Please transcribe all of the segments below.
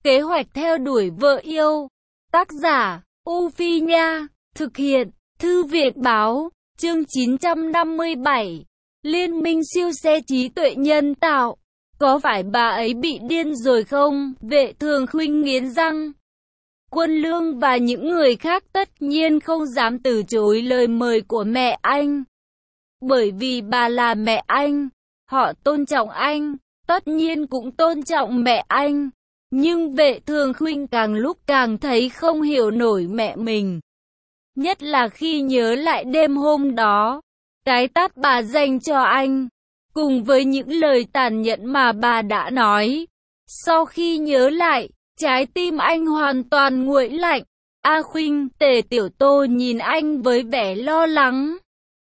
Kế hoạch theo đuổi vợ yêu. Tác giả, U Phi Nha. Thực hiện, Thư viện Báo. Chương 957. Liên minh siêu xe trí tuệ nhân tạo. Có phải bà ấy bị điên rồi không? Vệ Thường Khuynh nghiến răng. Quân Lương và những người khác tất nhiên không dám từ chối lời mời của mẹ anh. Bởi vì bà là mẹ anh, họ tôn trọng anh, tất nhiên cũng tôn trọng mẹ anh. Nhưng Vệ Thường Khuynh càng lúc càng thấy không hiểu nổi mẹ mình. Nhất là khi nhớ lại đêm hôm đó, cái tát bà dành cho anh, cùng với những lời tàn nhẫn mà bà đã nói. Sau khi nhớ lại, trái tim anh hoàn toàn nguội lạnh. A Khuynh, Tề Tiểu Tô nhìn anh với vẻ lo lắng.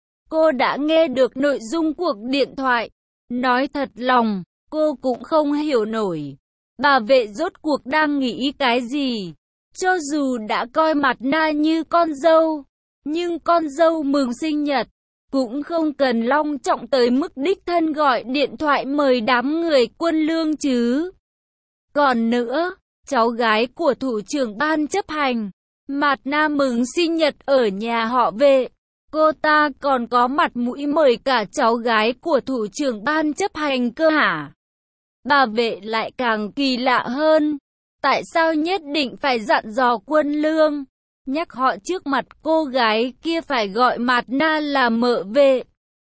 Cô đã nghe được nội dung cuộc điện thoại. Nói thật lòng, cô cũng không hiểu nổi. Bà Vệ rốt cuộc đang nghĩ cái gì? Cho dù đã coi Mạt Na như con dâu, nhưng con dâu mừng sinh nhật cũng không cần long trọng tới mức đích thân gọi điện thoại mời đám người Quân Lương chứ. Còn nữa, cháu gái của thủ trưởng ban chấp hành, Mạt Na mừng sinh nhật ở nhà họ Vệ, cô ta còn có mặt mũi mời cả cháu gái của thủ trưởng ban chấp hành cơ hả? Bà Vệ lại càng kỳ lạ hơn. Tại sao nhất định phải dặn dò Quân Lương, nhắc họ trước mặt cô gái kia phải gọi Mạt Na là mợ Vệ?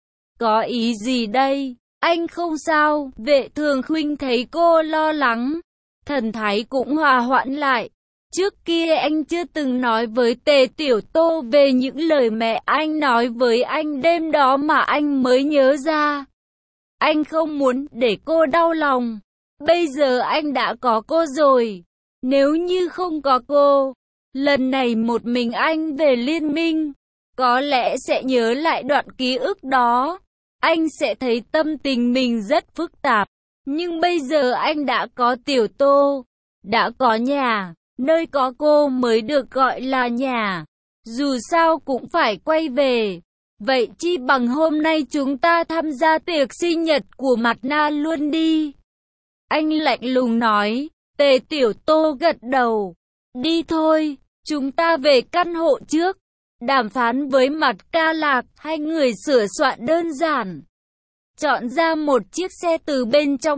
Có ý gì đây? Anh không sao. Vệ Thường Khuynh thấy cô lo lắng, thần thái cũng hòa hoãn lại. Trước kia anh chưa từng nói với Tề Tiểu Tô về những lời mẹ anh nói với anh đêm đó mà anh mới nhớ ra. Anh không muốn để cô đau lòng. Bây giờ anh đã có cô rồi. Nếu như không có cô, lần này một mình anh về liên minh, có lẽ sẽ nhớ lại đoạn ký ức đó. Anh sẽ thấy tâm tình mình rất phức tạp. Nhưng bây giờ anh đã có Tiểu Tô, đã có nhà, nơi có cô mới được gọi là nhà. Dù sao cũng phải quay về. Vậy chi bằng hôm nay chúng ta tham gia tiệc sinh nhật của Mạt Na luôn đi. Anh lạnh lùng nói. Tề Tiểu Tô gật đầu. Đi thôi, chúng ta về căn hộ trước. Đàm phán với Mạt Ca Lạc, hai người sửa soạn đơn giản. Chọn ra một chiếc xe từ bên trong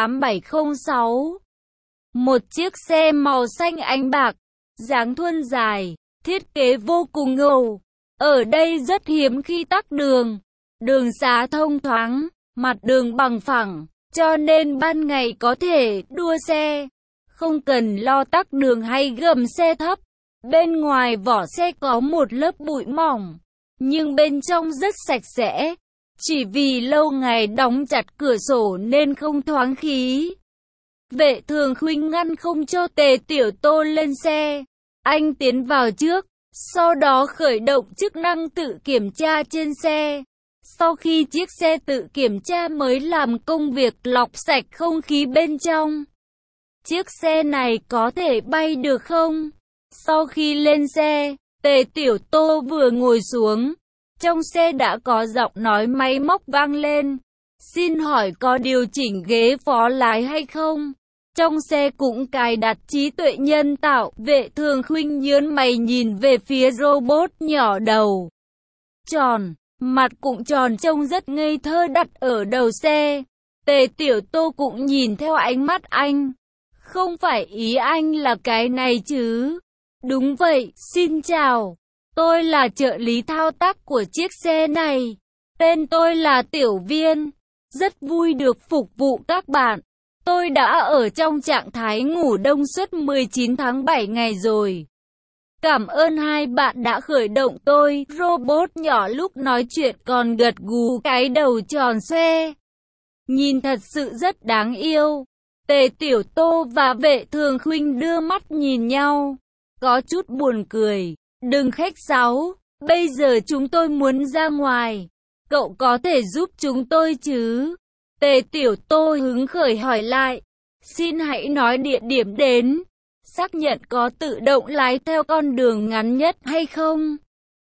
E8706. Một chiếc xe màu xanh ánh bạc, dáng thuân dài, thiết kế vô cùng ngầu. Ở đây rất hiếm khi tắc đường. Đường xá thông thoáng, mặt đường bằng phẳng, cho nên ban ngày có thể đua xe. Không cần lo tắc đường hay gầm xe thấp. Bên ngoài vỏ xe có một lớp bụi mỏng, nhưng bên trong rất sạch sẽ. Chỉ vì lâu ngày đóng chặt cửa sổ nên không thoáng khí. Vệ Thường Khuynh ngăn không cho Tề Tiểu Tô lên xe. Anh tiến vào trước, sau đó khởi động chức năng tự kiểm tra trên xe. Sau khi chiếc xe tự kiểm tra mới làm công việc lọc sạch không khí bên trong. Chiếc xe này có thể bay được không? Sau khi lên xe, Tề Tiểu Tô vừa ngồi xuống, trong xe đã có giọng nói máy móc vang lên. Xin hỏi có điều chỉnh ghế phó lái hay không? Trong xe cũng cài đặt trí tuệ nhân tạo. Vệ Thường Khuynh nhướng mày nhìn về phía robot nhỏ đầu tròn, mặt cũng tròn trông rất ngây thơ đặt ở đầu xe. Tề Tiểu Tô cũng nhìn theo ánh mắt anh. Không phải ý anh là cái này chứ? Đúng vậy, xin chào. Tôi là trợ lý thao tác của chiếc xe này. Tên tôi là Tiểu Viên. Rất vui được phục vụ các bạn. Tôi đã ở trong trạng thái ngủ đông suốt 19 tháng 7 ngày rồi. Cảm ơn hai bạn đã khởi động tôi. Robot nhỏ lúc nói chuyện còn gật gù cái đầu tròn xoe. Nhìn thật sự rất đáng yêu. Tề Tiểu Tô và Vệ Thường Khuynh đưa mắt nhìn nhau. Có chút buồn cười. Đừng khách sáo. Bây giờ chúng tôi muốn ra ngoài. Cậu có thể giúp chúng tôi chứ? Tề Tiểu Tô hứng khởi hỏi lại. Xin hãy nói địa điểm đến. Xác nhận có tự động lái theo con đường ngắn nhất hay không?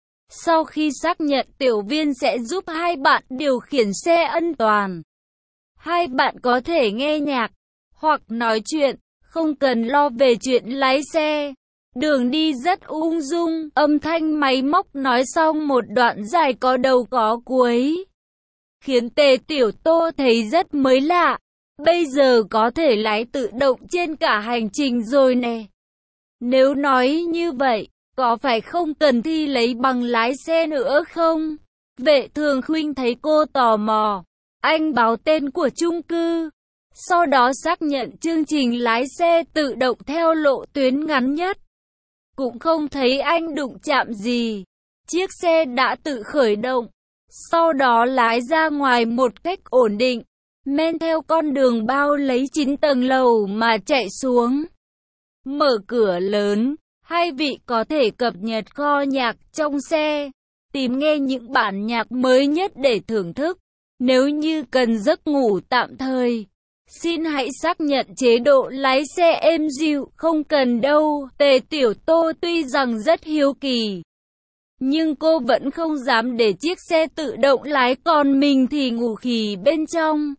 Sau khi xác nhận, Tiểu Viên sẽ giúp hai bạn điều khiển xe an toàn. Hai bạn có thể nghe nhạc hoặc nói chuyện, không cần lo về chuyện lái xe. Đường đi rất ung dung, âm thanh máy móc nói xong một đoạn dài có đầu có cuối, khiến Tề Tiểu Tô thấy rất mới lạ. Bây giờ có thể lái tự động trên cả hành trình rồi nè. Nếu nói như vậy, có phải không cần thi lấy bằng lái xe nữa không? Vệ Thường Khuynh thấy cô tò mò. Anh báo tên của chung cư, sau đó xác nhận chương trình lái xe tự động theo lộ tuyến ngắn nhất. Cũng không thấy anh đụng chạm gì. Chiếc xe đã tự khởi động, sau đó lái ra ngoài một cách ổn định, men theo con đường bao lấy 9 tầng lầu mà chạy xuống. Mở cửa lớn, hai vị có thể cập nhật kho nhạc trong xe, tìm nghe những bản nhạc mới nhất để thưởng thức. Nếu như cần giấc ngủ tạm thời, xin hãy xác nhận chế độ lái xe êm dịu. Không cần đâu. Tề Tiểu Tô tuy rằng rất hiếu kỳ, nhưng cô vẫn không dám để chiếc xe tự động lái, còn mình thì ngủ khì bên trong.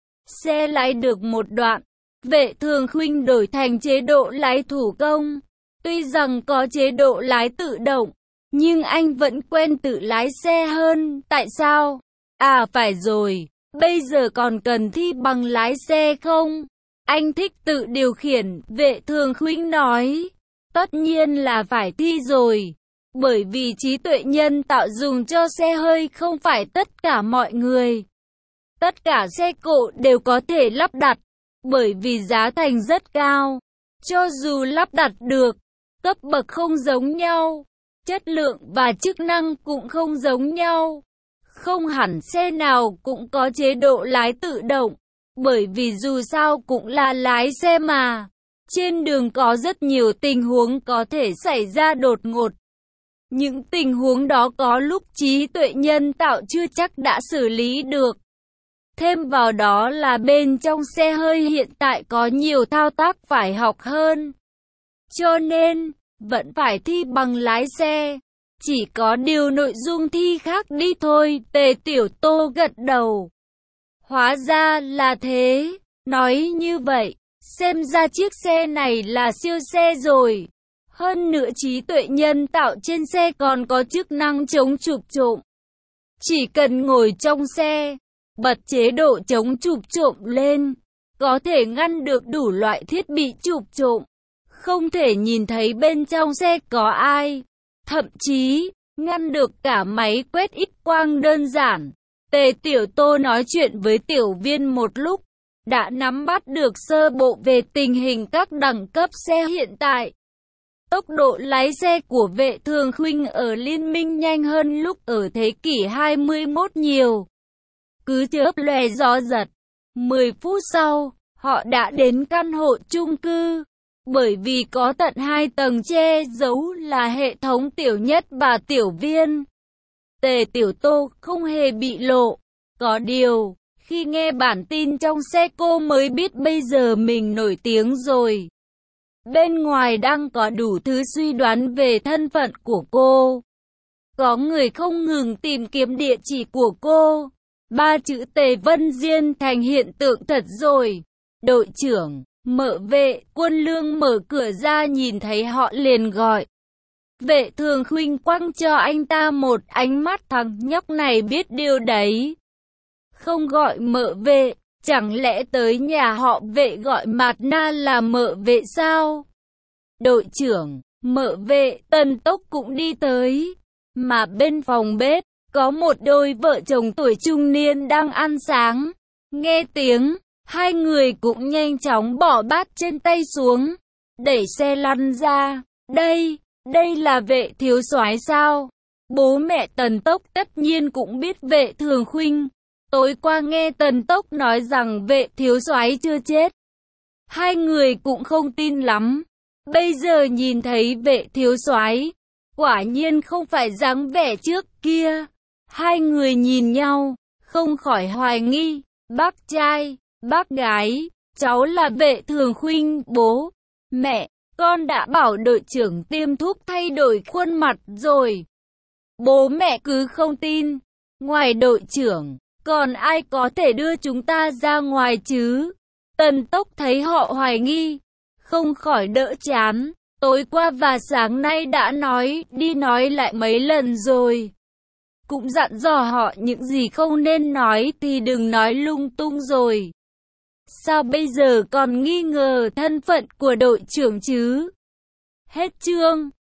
Xe lái được một đoạn, Vệ Thường Khuynh đổi thành chế độ lái thủ công. Tuy rằng có chế độ lái tự động, nhưng anh vẫn quen tự lái xe hơn. Tại sao? À phải rồi, bây giờ còn cần thi bằng lái xe không? Anh thích tự điều khiển, Vệ Thường Khuynh nói. Tất nhiên là phải thi rồi, bởi vì trí tuệ nhân tạo dùng cho xe hơi không phải tất cả mọi người. Tất cả xe cộ đều có thể lắp đặt, bởi vì giá thành rất cao. Cho dù lắp đặt được, cấp bậc không giống nhau, chất lượng và chức năng cũng không giống nhau. Không hẳn xe nào cũng có chế độ lái tự động, bởi vì dù sao cũng là lái xe mà. Trên đường có rất nhiều tình huống có thể xảy ra đột ngột. Những tình huống đó có lúc trí tuệ nhân tạo chưa chắc đã xử lý được. Thêm vào đó là bên trong xe hơi hiện tại có nhiều thao tác phải học hơn. Cho nên, vẫn phải thi bằng lái xe. Chỉ có điều nội dung thi khác đi thôi. Tề Tiểu Tô gật đầu. Hóa ra là thế. Nói như vậy, xem ra chiếc xe này là siêu xe rồi. Hơn nữa trí tuệ nhân tạo trên xe còn có chức năng chống chụp trộm. Chỉ cần ngồi trong xe, bật chế độ chống chụp trộm lên, có thể ngăn được đủ loại thiết bị chụp trộm. Không thể nhìn thấy bên trong xe có ai. Thậm chí, ngăn được cả máy quét X quang đơn giản. Tề Tiểu Tô nói chuyện với Tiểu Viên một lúc, đã nắm bắt được sơ bộ về tình hình các đẳng cấp xe hiện tại. Tốc độ lái xe của Vệ Thường Khuynh ở Liên Minh nhanh hơn lúc ở thế kỷ 21 nhiều. Cứ chớp lóe gió giật, 10 phút sau, họ đã đến căn hộ chung cư. Bởi vì có tận 2 tầng che giấu là hệ thống Tiểu Nhất và Tiểu Viên, Tề Tiểu Tô không hề bị lộ. Có điều, khi nghe bản tin trong xe cô mới biết bây giờ mình nổi tiếng rồi. Bên ngoài đang có đủ thứ suy đoán về thân phận của cô. Có người không ngừng tìm kiếm địa chỉ của cô. 3 chữ Tề Vân Diên thành hiện tượng thật rồi. Đội trưởng, Mợ Vệ, Quân Lương mở cửa ra nhìn thấy họ liền gọi. Vệ Thường Khuynh quăng cho anh ta một ánh mắt, thằng nhóc này biết điều đấy. Không gọi Mợ Vệ, chẳng lẽ tới nhà họ Vệ gọi Mạt Na là Mợ Vệ sao? Đội trưởng, Mợ Vệ, Tần Tốc cũng đi tới. Mà bên phòng bếp, có một đôi vợ chồng tuổi trung niên đang ăn sáng. Nghe tiếng, hai người cũng nhanh chóng bỏ bát trên tay xuống, đẩy xe lăn ra. Đây là Vệ thiếu soái sao? Bố mẹ Tần Tốc tất nhiên cũng biết Vệ Thường Khuynh. Tối qua nghe Tần Tốc nói rằng Vệ thiếu soái chưa chết, hai người cũng không tin lắm. Bây giờ nhìn thấy Vệ thiếu soái, quả nhiên không phải dáng vẻ trước kia. Hai người nhìn nhau, không khỏi hoài nghi. Bác trai, bác gái, cháu là Vệ Thường Khuynh. Bố, mẹ, con đã bảo đội trưởng tiêm thuốc thay đổi khuôn mặt rồi. Bố mẹ cứ không tin. Ngoài đội trưởng, còn ai có thể đưa chúng ta ra ngoài chứ? Tần Tốc thấy họ hoài nghi, không khỏi đỡ chán. Tối qua và sáng nay đã nói đi nói lại mấy lần rồi. Cũng dặn dò họ những gì không nên nói thì đừng nói lung tung rồi. Sao bây giờ còn nghi ngờ thân phận của đội trưởng chứ? Hết chương.